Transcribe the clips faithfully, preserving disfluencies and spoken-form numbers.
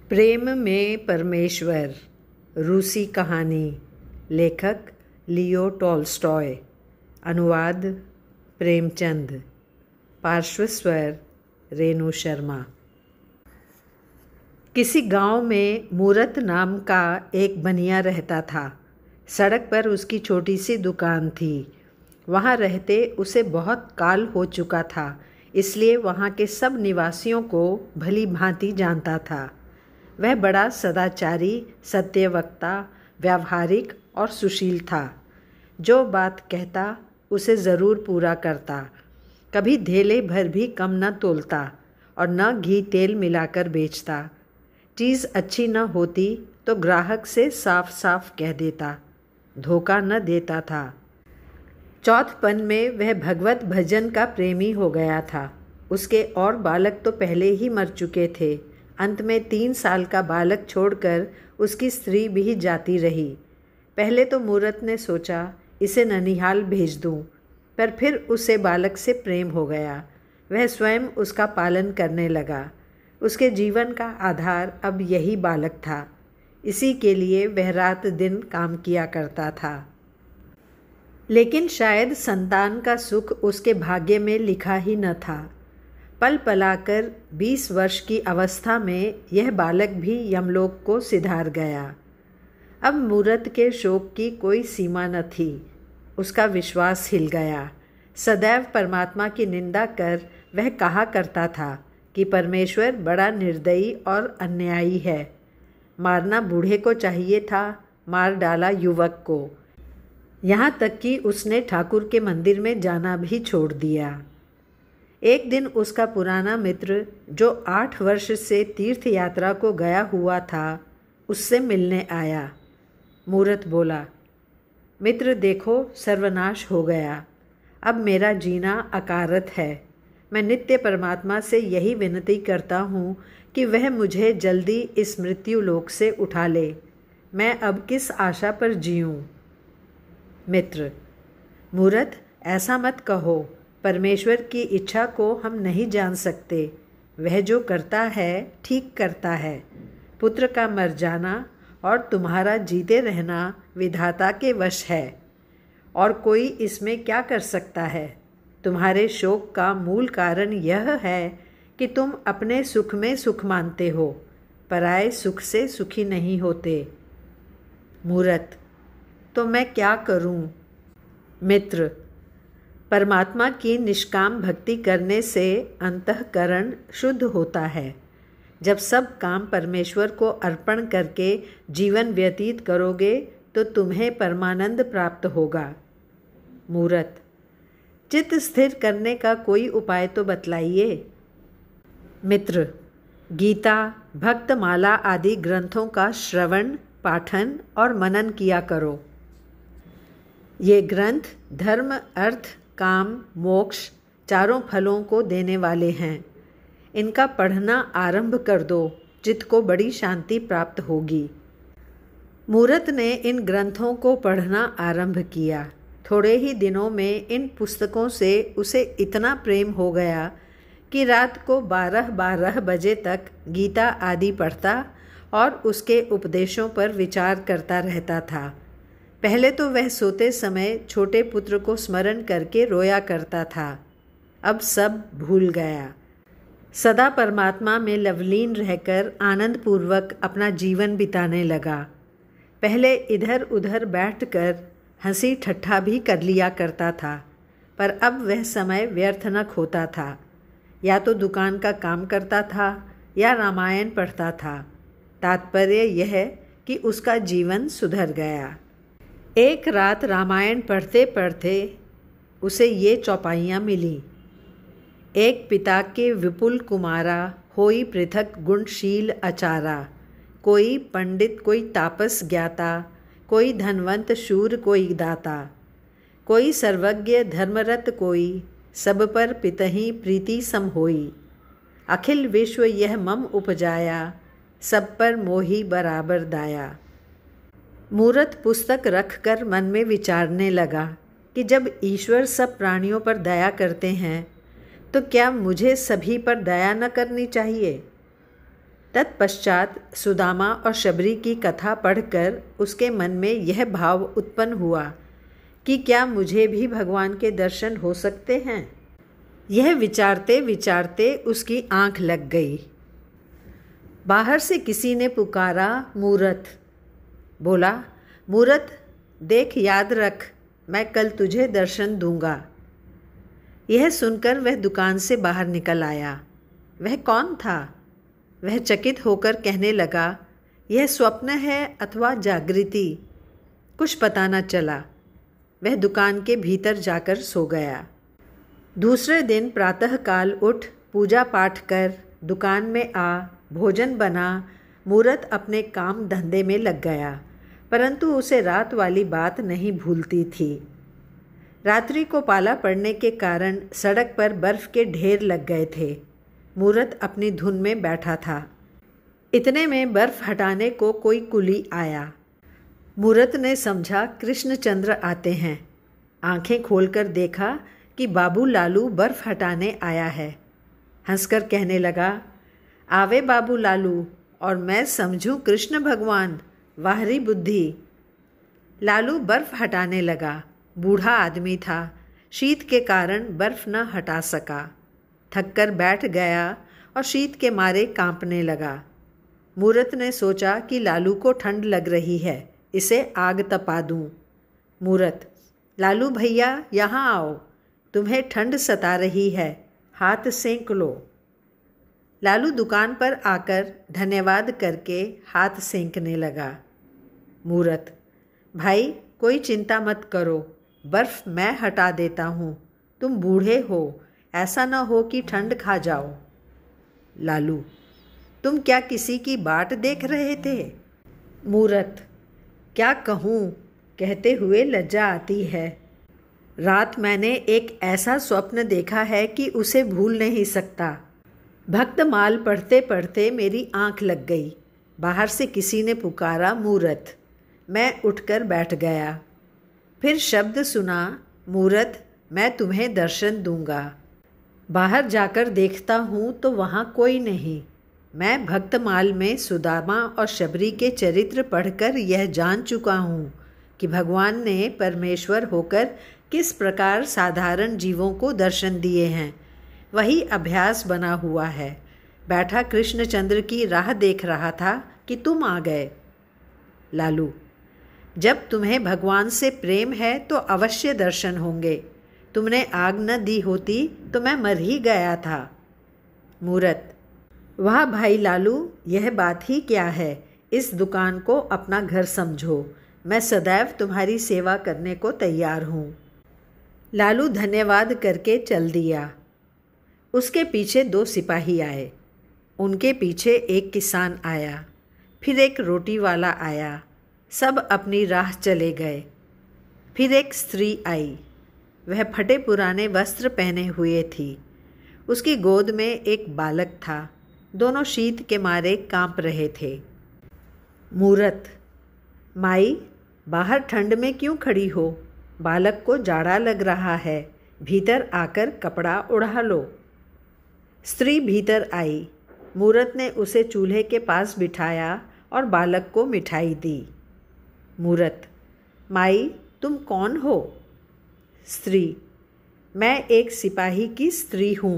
प्रेम में परमेश्वर, रूसी कहानी। लेखक लियो टॉल्स्टॉय। अनुवाद प्रेमचंद। पार्श्व स्वर रेणु शर्मा। किसी गांव में मूरत नाम का एक बनिया रहता था। सड़क पर उसकी छोटी सी दुकान थी। वहां रहते उसे बहुत काल हो चुका था, इसलिए वहां के सब निवासियों को भली भांति जानता था। वह बड़ा सदाचारी, सत्यवक्ता, व्यावहारिक और सुशील था। जो बात कहता उसे ज़रूर पूरा करता। कभी धेले भर भी कम न तोलता और न घी तेल मिलाकर बेचता। चीज़ अच्छी न होती तो ग्राहक से साफ साफ कह देता। धोखा न देता था। चौथपन में वह भगवत भजन का प्रेमी हो गया था। उसके और बालक तो पहले ही मर चुके थे। अंत में तीन साल का बालक छोड़कर उसकी स्त्री भी जाती रही। पहले तो मूरत ने सोचा इसे ननिहाल भेज दूं, पर फिर उसे बालक से प्रेम हो गया। वह स्वयं उसका पालन करने लगा। उसके जीवन का आधार अब यही बालक था। इसी के लिए वह रात दिन काम किया करता था। लेकिन शायद संतान का सुख उसके भाग्य में लिखा ही न था। पल पलाकर बीस वर्ष की अवस्था में यह बालक भी यमलोक को सिधार गया। अब मूरत के शोक की कोई सीमा न थी। उसका विश्वास हिल गया। सदैव परमात्मा की निंदा कर वह कहा करता था कि परमेश्वर बड़ा निर्दयी और अन्यायी है। मारना बूढ़े को चाहिए था, मार डाला युवक को। यहाँ तक कि उसने ठाकुर के मंदिर में जाना भी छोड़ दिया। एक दिन उसका पुराना मित्र, जो आठ वर्ष से तीर्थ यात्रा को गया हुआ था, उससे मिलने आया। मूरत बोला, मित्र देखो, सर्वनाश हो गया। अब मेरा जीना अकारत है। मैं नित्य परमात्मा से यही विनती करता हूँ कि वह मुझे जल्दी इस मृत्यु लोक से उठा ले। मैं अब किस आशा पर जीऊँ? मित्र, मूरत, ऐसा मत कहो। परमेश्वर की इच्छा को हम नहीं जान सकते। वह जो करता है ठीक करता है। पुत्र का मर जाना और तुम्हारा जीते रहना विधाता के वश है, और कोई इसमें क्या कर सकता है? तुम्हारे शोक का मूल कारण यह है कि तुम अपने सुख में सुख मानते हो, पराये सुख से सुखी नहीं होते। मूरत, तो मैं क्या करूं? मित्र, परमात्मा की निष्काम भक्ति करने से अंतःकरण शुद्ध होता है। जब सब काम परमेश्वर को अर्पण करके जीवन व्यतीत करोगे तो तुम्हें परमानंद प्राप्त होगा। मूरत, चित्त स्थिर करने का कोई उपाय तो बतलाइए। मित्र, गीता, भक्तमाला आदि ग्रंथों का श्रवण, पाठन और मनन किया करो। ये ग्रंथ धर्म, अर्थ, काम, मोक्ष चारों फलों को देने वाले हैं। इनका पढ़ना आरंभ कर दो, चित्त को बड़ी शांति प्राप्त होगी। मूरत ने इन ग्रंथों को पढ़ना आरंभ किया। थोड़े ही दिनों में इन पुस्तकों से उसे इतना प्रेम हो गया कि रात को बारह बारह बजे तक गीता आदि पढ़ता और उसके उपदेशों पर विचार करता रहता था। पहले तो वह सोते समय छोटे पुत्र को स्मरण करके रोया करता था। अब सब भूल गया। सदा परमात्मा में लवलीन रहकर आनंदपूर्वक अपना जीवन बिताने लगा। पहले इधर उधर बैठकर हंसी ठट्ठा भी कर लिया करता था, पर अब वह समय व्यर्थ न खोता था। या तो दुकान का काम करता था या रामायण पढ़ता था। तात्पर्य यह कि उसका जीवन सुधर गया। एक रात रामायण पढ़ते पढ़ते उसे ये चौपाइयाँ मिली। एक पिता के विपुल कुमारा, होई पृथक गुणशील अचारा। कोई पंडित कोई तापस ज्ञाता, कोई धनवंत शूर कोई दाता। कोई सर्वज्ञ धर्मरत कोई, सब पर पितहि प्रीति सम होई। अखिल विश्व यह मम उपजाया, सब पर मोही बराबर दाया। मूरत पुस्तक रखकर मन में विचारने लगा कि जब ईश्वर सब प्राणियों पर दया करते हैं तो क्या मुझे सभी पर दया न करनी चाहिए? तत्पश्चात सुदामा और शबरी की कथा पढ़कर उसके मन में यह भाव उत्पन्न हुआ कि क्या मुझे भी भगवान के दर्शन हो सकते हैं। यह विचारते विचारते उसकी आंख लग गई। बाहर से किसी ने पुकारा, मूरत। बोला, मूरत देख, याद रख, मैं कल तुझे दर्शन दूंगा। यह सुनकर वह दुकान से बाहर निकल आया। वह कौन था? वह चकित होकर कहने लगा, यह स्वप्न है अथवा जागृति, कुछ पता न चला। वह दुकान के भीतर जाकर सो गया। दूसरे दिन प्रातःकाल उठ पूजा पाठ कर दुकान में आ भोजन बना मूरत अपने काम धंधे में लग गया, परंतु उसे रात वाली बात नहीं भूलती थी। रात्रि को पाला पड़ने के कारण सड़क पर बर्फ के ढेर लग गए थे। मूरत अपनी धुन में बैठा था। इतने में बर्फ हटाने को कोई कुली आया। मूरत ने समझा कृष्णचंद्र आते हैं। आंखें खोलकर देखा कि बाबू लालू बर्फ हटाने आया है। हंसकर कहने लगा, आवे बाबू लालू, और मैं समझूं कृष्ण भगवान, वाहरी बुद्धि। लालू बर्फ हटाने लगा। बूढ़ा आदमी था, शीत के कारण बर्फ न हटा सका। थककर बैठ गया और शीत के मारे कांपने लगा। मूरत ने सोचा कि लालू को ठंड लग रही है, इसे आग तपा दूं। मूरत, लालू भैया यहाँ आओ, तुम्हें ठंड सता रही है, हाथ सेंक लो। लालू दुकान पर आकर धन्यवाद करके हाथ सेंकने लगा। मूरत, भाई कोई चिंता मत करो, बर्फ मैं हटा देता हूँ, तुम बूढ़े हो, ऐसा न हो कि ठंड खा जाओ। लालू, तुम क्या किसी की बाट देख रहे थे? मूरत, क्या कहूँ, कहते हुए लज्जा आती है। रात मैंने एक ऐसा स्वप्न देखा है कि उसे भूल नहीं सकता। भक्तमाल पढ़ते पढ़ते मेरी आंख लग गई। बाहर से किसी ने पुकारा, मूरत। मैं उठकर बैठ गया। फिर शब्द सुना, मूरत मैं तुम्हें दर्शन दूंगा। बाहर जाकर देखता हूँ तो वहाँ कोई नहीं। मैं भक्तमाल में सुदामा और शबरी के चरित्र पढ़कर यह जान चुका हूँ कि भगवान ने परमेश्वर होकर किस प्रकार साधारण जीवों को दर्शन दिए हैं। वही अभ्यास बना हुआ है। बैठा कृष्णचंद्र की राह देख रहा था कि तुम आ गए। लालू, जब तुम्हें भगवान से प्रेम है तो अवश्य दर्शन होंगे। तुमने आग न दी होती तो मैं मर ही गया था। मूरत, वाह भाई लालू, यह बात ही क्या है। इस दुकान को अपना घर समझो। मैं सदैव तुम्हारी सेवा करने को तैयार हूँ। लालू धन्यवाद करके चल दिया। उसके पीछे दो सिपाही आए। उनके पीछे एक किसान आया। फिर एक रोटी वाला आया। सब अपनी राह चले गए। फिर एक स्त्री आई। वह फटे पुराने वस्त्र पहने हुए थी। उसकी गोद में एक बालक था। दोनों शीत के मारे कांप रहे थे। मूरत, माई बाहर ठंड में क्यों खड़ी हो? बालक को जाड़ा लग रहा है, भीतर आकर कपड़ा उड़ा लो। स्त्री भीतर आई। मूरत ने उसे चूल्हे के पास बिठाया और बालक को मिठाई दी। मूरत, माई तुम कौन हो? स्त्री, मैं एक सिपाही की स्त्री हूँ।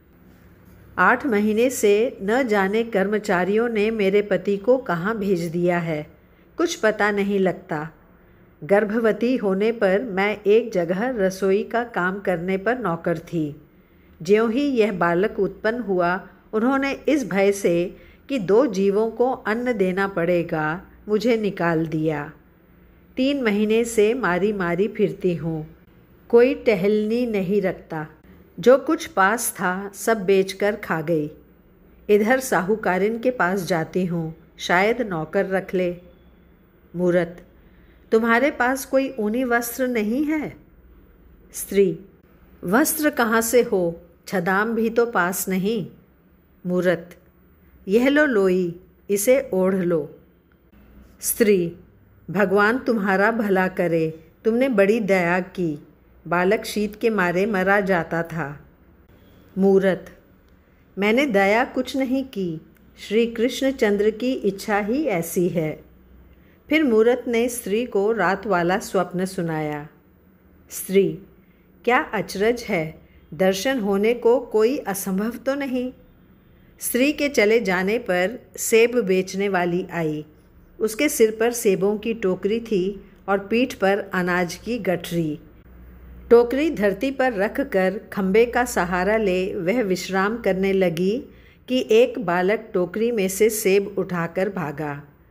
आठ महीने से न जाने कर्मचारियों ने मेरे पति को कहाँ भेज दिया है, कुछ पता नहीं लगता। गर्भवती होने पर मैं एक जगह रसोई का काम करने पर नौकर थी। ज्यों ही यह बालक उत्पन्न हुआ, उन्होंने इस भय से कि दो जीवों को अन्न देना पड़ेगा, मुझे निकाल दिया। तीन महीने से मारी मारी फिरती हूँ, कोई टहलनी नहीं रखता। जो कुछ पास था सब बेचकर खा गई। इधर साहूकारिन के पास जाती हूँ, शायद नौकर रख ले। मूरत, तुम्हारे पास कोई ऊनी वस्त्र नहीं है? स्त्री, वस्त्र कहाँ से हो, छदाम भी तो पास नहीं। मूरत, यह लो लोई, इसे ओढ़ लो। स्त्री, भगवान तुम्हारा भला करे, तुमने बड़ी दया की। बालक शीत के मारे मरा जाता था। मूरत, मैंने दया कुछ नहीं की, श्री कृष्णचंद्र की इच्छा ही ऐसी है। फिर मूरत ने स्त्री को रात वाला स्वप्न सुनाया। स्त्री: क्या अचरज है, दर्शन होने को कोई असंभव तो नहीं। स्त्री के चले जाने पर सेब बेचने वाली आई। उसके सिर पर सेबों की टोकरी थी और पीठ पर अनाज की गठरी। टोकरी धरती पर रख कर खंबे का सहारा ले वह विश्राम करने लगी कि एक बालक टोकरी में से सेब उठाकर भागा।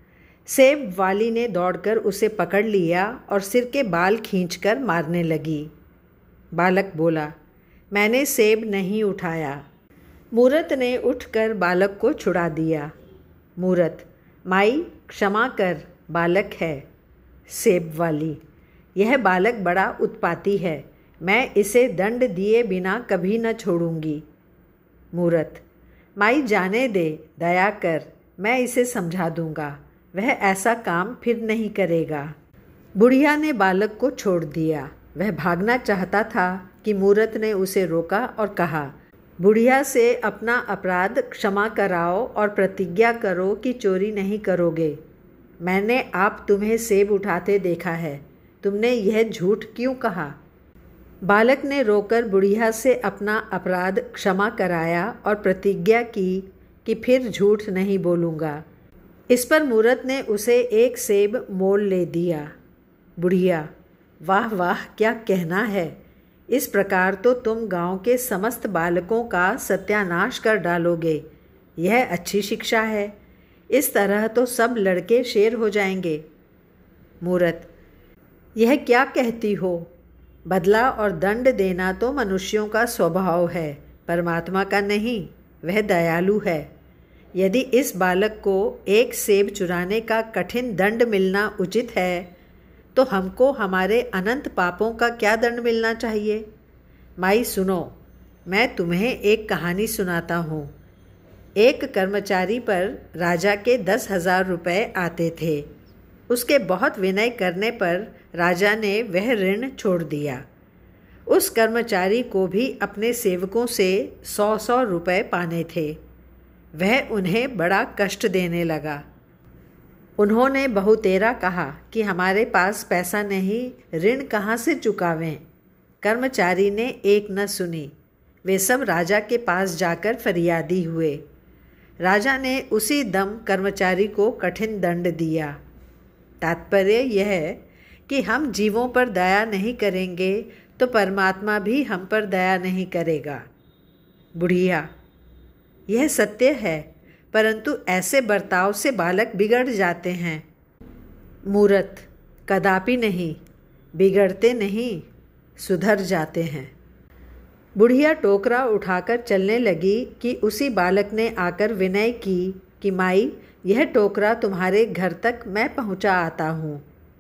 सेब वाली ने दौड़कर उसे पकड़ लिया और सिर के बाल खींचकर मारने लगी। बालक बोला, मैंने सेब नहीं उठाया। मूरत ने उठकर बालक को छुड़ा दिया। मूरत: माई क्षमा कर, बालक है। सेब वाली: यह बालक बड़ा उत्पाती है, मैं इसे दंड दिए बिना कभी न छोड़ूंगी। मूरत: माई जाने दे, दया कर, मैं इसे समझा दूंगा, वह ऐसा काम फिर नहीं करेगा। बुढ़िया ने बालक को छोड़ दिया। वह भागना चाहता था कि मूरत ने उसे रोका और कहा, बुढ़िया से अपना अपराध क्षमा कराओ और प्रतिज्ञा करो कि चोरी नहीं करोगे। मैंने आप तुम्हें सेब उठाते देखा है, तुमने यह झूठ क्यों कहा? बालक ने रोकर बुढ़िया से अपना अपराध क्षमा कराया और प्रतिज्ञा की कि फिर झूठ नहीं बोलूँगा। इस पर मूरत ने उसे एक सेब मोल ले दिया। बुढ़िया: वाह वाह, क्या कहना है, इस प्रकार तो तुम गांव के समस्त बालकों का सत्यानाश कर डालोगे। यह अच्छी शिक्षा है, इस तरह तो सब लड़के शेर हो जाएंगे। मूरत: यह क्या कहती हो? बदला और दंड देना तो मनुष्यों का स्वभाव है, परमात्मा का नहीं, वह दयालु है। यदि इस बालक को एक सेब चुराने का कठिन दंड मिलना उचित है, तो हमको हमारे अनंत पापों का क्या दंड मिलना चाहिए? माई सुनो, मैं तुम्हें एक कहानी सुनाता हूँ। एक कर्मचारी पर राजा के दस हजार रुपये आते थे। उसके बहुत विनय करने पर राजा ने वह ऋण छोड़ दिया। उस कर्मचारी को भी अपने सेवकों से सौ सौ रुपये पाने थे। वह उन्हें बड़ा कष्ट देने लगा। उन्होंने बहुतेरा कहा कि हमारे पास पैसा नहीं, ऋण कहाँ से चुकावें। कर्मचारी ने एक न सुनी। वे सब राजा के पास जाकर फरियादी हुए। राजा ने उसी दम कर्मचारी को कठिन दंड दिया। तात्पर्य यह है कि हम जीवों पर दया नहीं करेंगे तो परमात्मा भी हम पर दया नहीं करेगा। बुढ़िया: यह सत्य है, परंतु ऐसे बर्ताव से बालक बिगड़ जाते हैं। मूरत: कदापि नहीं, बिगड़ते नहीं, सुधर जाते हैं। बुढ़िया टोकरा उठाकर चलने लगी कि उसी बालक ने आकर विनय की कि माई, यह टोकरा तुम्हारे घर तक मैं पहुंचा आता हूँ।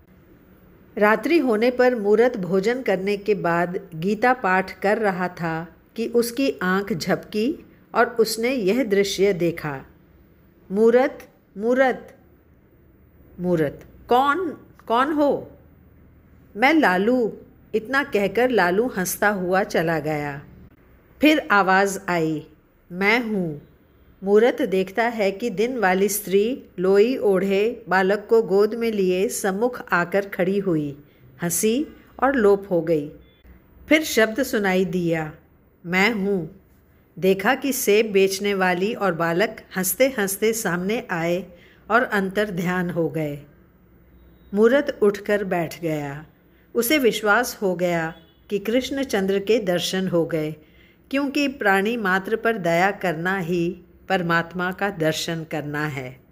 रात्रि होने पर मूरत भोजन करने के बाद गीता पाठ कर रहा था कि उसकी आंख झपकी और उसने यह दृश्य देखा। मूरत, मूरत। मूरत: कौन कौन हो? मैं लालू। इतना कहकर लालू हंसता हुआ चला गया। फिर आवाज़ आई, मैं हूँ। मूरत देखता है कि दिन वाली स्त्री लोई ओढ़े बालक को गोद में लिए सम्मुख आकर खड़ी हुई, हंसी और लोप हो गई। फिर शब्द सुनाई दिया, मैं हूँ। देखा कि सेब बेचने वाली और बालक हंसते हंसते सामने आए और अंतर ध्यान हो गए। मूरत उठकर बैठ गया। उसे विश्वास हो गया कि कृष्णचंद्र के दर्शन हो गए, क्योंकि प्राणी मात्र पर दया करना ही परमात्मा का दर्शन करना है।